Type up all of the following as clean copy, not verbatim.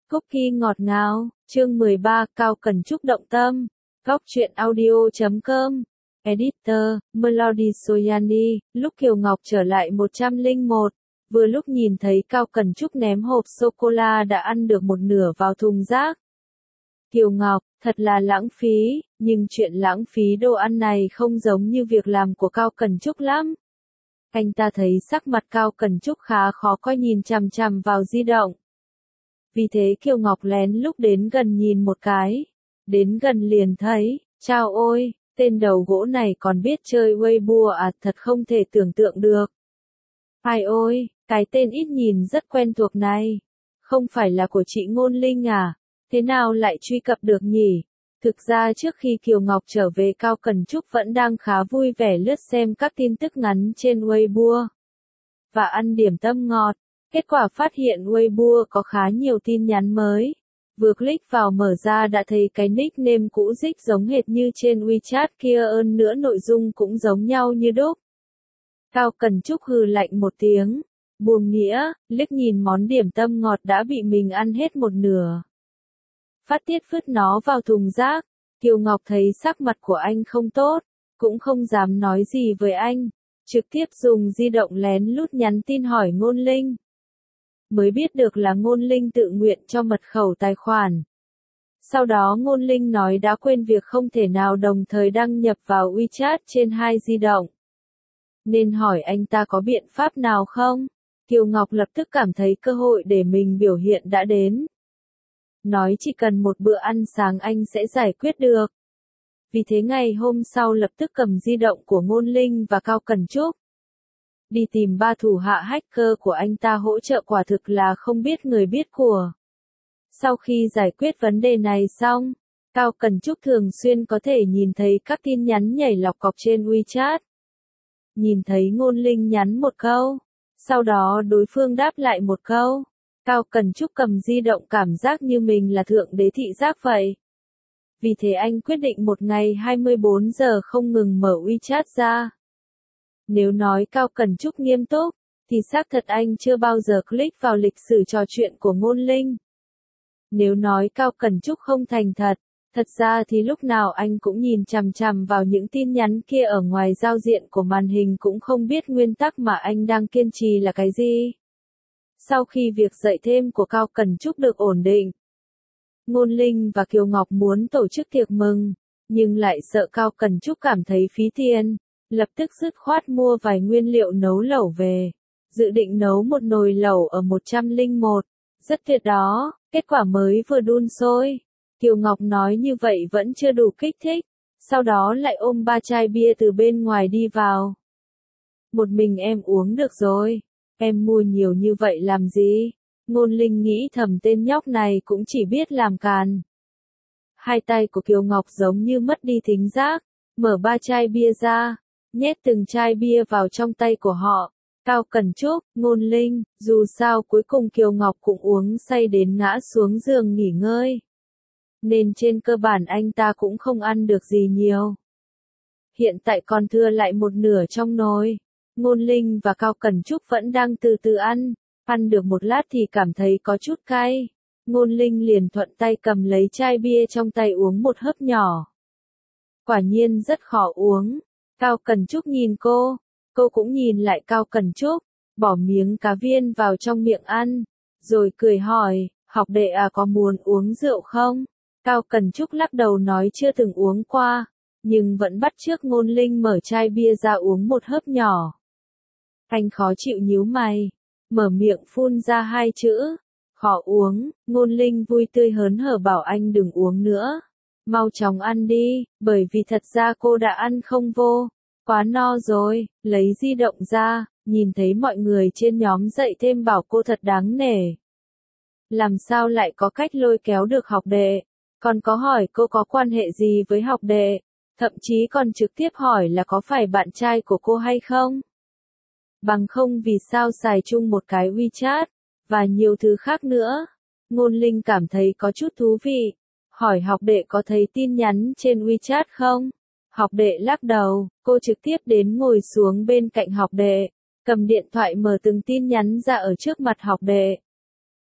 Cookie ngọt ngào, chương 13, Cao Cần Trúc động tâm. Góc truyện audio.com. Editor, Melody Soyani. Lúc Kiều Ngọc trở lại 101, vừa lúc nhìn thấy Cao Cần Trúc ném hộp sô-cô-la đã ăn được một nửa vào thùng rác. Kiều Ngọc, thật là lãng phí, nhưng chuyện lãng phí đồ ăn này không giống như việc làm của Cao Cần Trúc lắm. Anh ta thấy sắc mặt Cao Cần Trúc khá khó coi nhìn chằm chằm vào di động. Vì thế Kiều Ngọc lén lúc đến gần nhìn một cái. Đến gần liền thấy, chao ôi, tên đầu gỗ này còn biết chơi Weibo à, thật không thể tưởng tượng được. Ai ôi, cái tên ít nhìn rất quen thuộc này. Không phải là của chị Ngôn Linh à? Thế nào lại truy cập được nhỉ? Thực ra trước khi Kiều Ngọc trở về Cao Cần Trúc vẫn đang khá vui vẻ lướt xem các tin tức ngắn trên Weibo. Và ăn điểm tâm ngọt. Kết quả phát hiện Weibo có khá nhiều tin nhắn mới. Vừa click vào mở ra đã thấy cái nickname cũ rích giống hệt như trên WeChat kia, hơn nữa nội dung cũng giống nhau như đúc. Cao Cần Trúc hừ lạnh một tiếng. Buông nghĩa, liếc nhìn món điểm tâm ngọt đã bị mình ăn hết một nửa. Phát tiết vứt nó vào thùng rác. Kiều Ngọc thấy sắc mặt của anh không tốt, cũng không dám nói gì với anh. Trực tiếp dùng di động lén lút nhắn tin hỏi Ngôn Linh. Mới biết được là Ngôn Linh tự nguyện cho mật khẩu tài khoản. Sau đó Ngôn Linh nói đã quên việc không thể nào đồng thời đăng nhập vào WeChat trên hai di động. Nên hỏi anh ta có biện pháp nào không? Kiều Ngọc lập tức cảm thấy cơ hội để mình biểu hiện đã đến. Nói chỉ cần một bữa ăn sáng anh sẽ giải quyết được. Vì thế ngày hôm sau lập tức cầm di động của Ngôn Linh và Cao Cần Trúc. Đi tìm ba thủ hạ hacker của anh ta hỗ trợ, quả thực là không biết người biết của. Sau khi giải quyết vấn đề này xong, Cao Cần Trúc thường xuyên có thể nhìn thấy các tin nhắn nhảy lọc cọc trên WeChat. Nhìn thấy Ngôn Linh nhắn một câu, sau đó đối phương đáp lại một câu. Cao Cần Trúc cầm di động cảm giác như mình là thượng đế thị giác vậy. Vì thế anh quyết định một ngày 24 giờ không ngừng mở WeChat ra. Nếu nói Cao Cần Trúc nghiêm túc, thì xác thật anh chưa bao giờ click vào lịch sử trò chuyện của Ngôn Linh. Nếu nói Cao Cần Trúc không thành thật, thật ra thì lúc nào anh cũng nhìn chằm chằm vào những tin nhắn kia ở ngoài giao diện của màn hình, cũng không biết nguyên tắc mà anh đang kiên trì là cái gì. Sau khi việc dạy thêm của Cao Cần Trúc được ổn định, Ngôn Linh và Kiều Ngọc muốn tổ chức tiệc mừng, nhưng lại sợ Cao Cần Trúc cảm thấy phí tiền, lập tức dứt khoát mua vài nguyên liệu nấu lẩu về, dự định nấu một nồi lẩu ở 101, rất tuyệt đó, kết quả mới vừa đun sôi. Kiều Ngọc nói như vậy vẫn chưa đủ kích thích, sau đó lại ôm 3 chai bia từ bên ngoài đi vào. Một mình em uống được rồi, em mua nhiều như vậy làm gì? Ngôn Linh nghĩ thầm tên nhóc này cũng chỉ biết làm càn. Hai tay của Kiều Ngọc giống như mất đi thính giác, mở 3 chai bia ra, nhét từng chai bia vào trong tay của họ. Cao Cần Trúc, Ngôn Linh, dù sao cuối cùng Kiều Ngọc cũng uống say đến ngã xuống giường nghỉ ngơi. Nên trên cơ bản anh ta cũng không ăn được gì nhiều. Hiện tại còn thừa lại một nửa trong nồi. Ngôn Linh và Cao Cần Trúc vẫn đang từ từ ăn. Ăn được một lát thì cảm thấy có chút cay. Ngôn Linh liền thuận tay cầm lấy chai bia trong tay uống một hớp nhỏ. Quả nhiên rất khó uống. Cao Cần Trúc nhìn cô cũng nhìn lại Cao Cần Trúc, bỏ miếng cá viên vào trong miệng ăn, rồi cười hỏi, học đệ à, có muốn uống rượu không? Cao Cần Trúc lắc đầu nói chưa từng uống qua, nhưng vẫn bắt chước Ngôn Linh mở chai bia ra uống một hớp nhỏ. Anh khó chịu nhíu mày, mở miệng phun ra hai chữ, khó uống. Ngôn Linh vui tươi hớn hở bảo anh đừng uống nữa, mau chóng ăn đi, bởi vì thật ra cô đã ăn không vô, quá no rồi. Lấy di động ra, nhìn thấy mọi người trên nhóm dạy thêm bảo cô thật đáng nể. Làm sao lại có cách lôi kéo được học đệ, còn có hỏi cô có quan hệ gì với học đệ, thậm chí còn trực tiếp hỏi là có phải bạn trai của cô hay không. Bằng không vì sao xài chung một cái WeChat, và nhiều thứ khác nữa. Ngôn Linh cảm thấy có chút thú vị, hỏi học đệ có thấy tin nhắn trên WeChat không? Học đệ lắc đầu, cô trực tiếp đến ngồi xuống bên cạnh học đệ, cầm điện thoại mở từng tin nhắn ra ở trước mặt học đệ.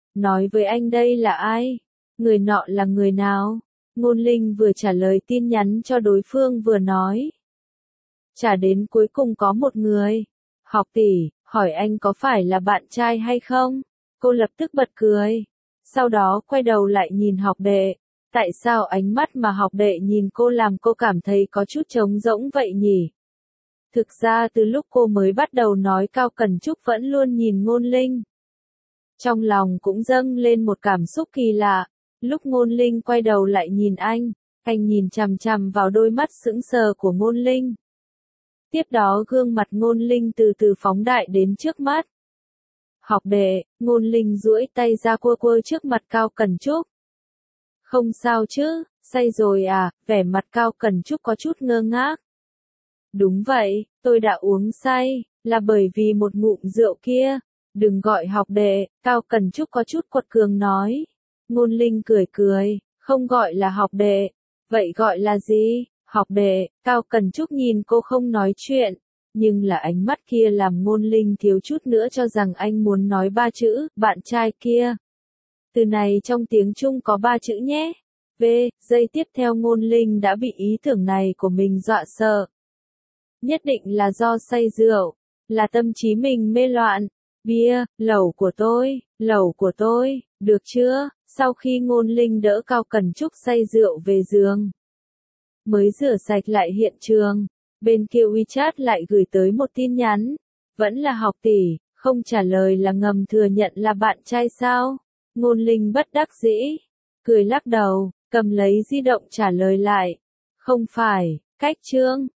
nói với anh đây là ai? Người nọ là người nào? Ngôn Linh vừa trả lời tin nhắn cho đối phương vừa nói. Trả đến cuối cùng có một người. Học tỷ, hỏi anh có phải là bạn trai hay không? Cô lập tức bật cười. Sau đó quay đầu lại nhìn học đệ. Tại sao ánh mắt mà học đệ nhìn cô làm cô cảm thấy có chút trống rỗng vậy nhỉ? Thực ra từ lúc cô mới bắt đầu nói Cao Cần Trúc vẫn luôn nhìn Ngôn Linh. Trong lòng cũng dâng lên một cảm xúc kỳ lạ. Lúc Ngôn Linh quay đầu lại nhìn anh nhìn chằm chằm vào đôi mắt sững sờ của Ngôn Linh. Tiếp đó gương mặt Ngôn Linh từ từ phóng đại đến trước mắt. Học đệ, Ngôn Linh duỗi tay ra quơ quơ trước mặt Cao Cần Trúc. Không sao chứ, say rồi à, vẻ mặt Cao Cần Trúc có chút ngơ ngác. Đúng vậy, tôi đã uống say, là bởi vì một ngụm rượu kia. Đừng gọi học đệ, Cao Cần Trúc có chút quật cường nói. Ngôn Linh cười cười, không gọi là học đệ. Vậy gọi là gì? Học đệ, Cao Cần Trúc nhìn cô không nói chuyện. Nhưng là ánh mắt kia làm Ngôn Linh thiếu chút nữa cho rằng anh muốn nói 3 chữ, bạn trai kia. Từ này trong tiếng Trung có 3 chữ nhé. Giây tiếp theo Ngôn Linh đã bị ý tưởng này của mình dọa sợ. Nhất định là do say rượu, là tâm trí mình mê loạn. Bia, lẩu của tôi, được chưa? Sau khi Ngôn Linh đỡ Cao Cần Trúc say rượu về giường, mới rửa sạch lại hiện trường, bên kia WeChat lại gửi tới một tin nhắn. Vẫn là học tỷ, không trả lời là ngầm thừa nhận là bạn trai sao? Ngôn Linh bất đắc dĩ, cười lắc đầu, cầm lấy di động trả lời lại. Không phải, cách chương.